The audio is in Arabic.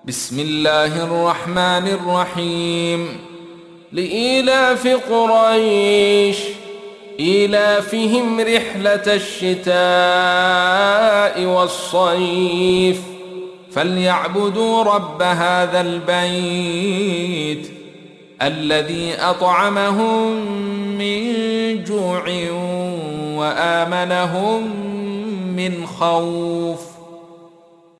بسم الله الرحمن الرحيم. لإيلاف قريش إيلافهم رحلة الشتاء والصيف فليعبدوا رب هذا البيت الذي أطعمهم من جوع وآمنهم من خوف.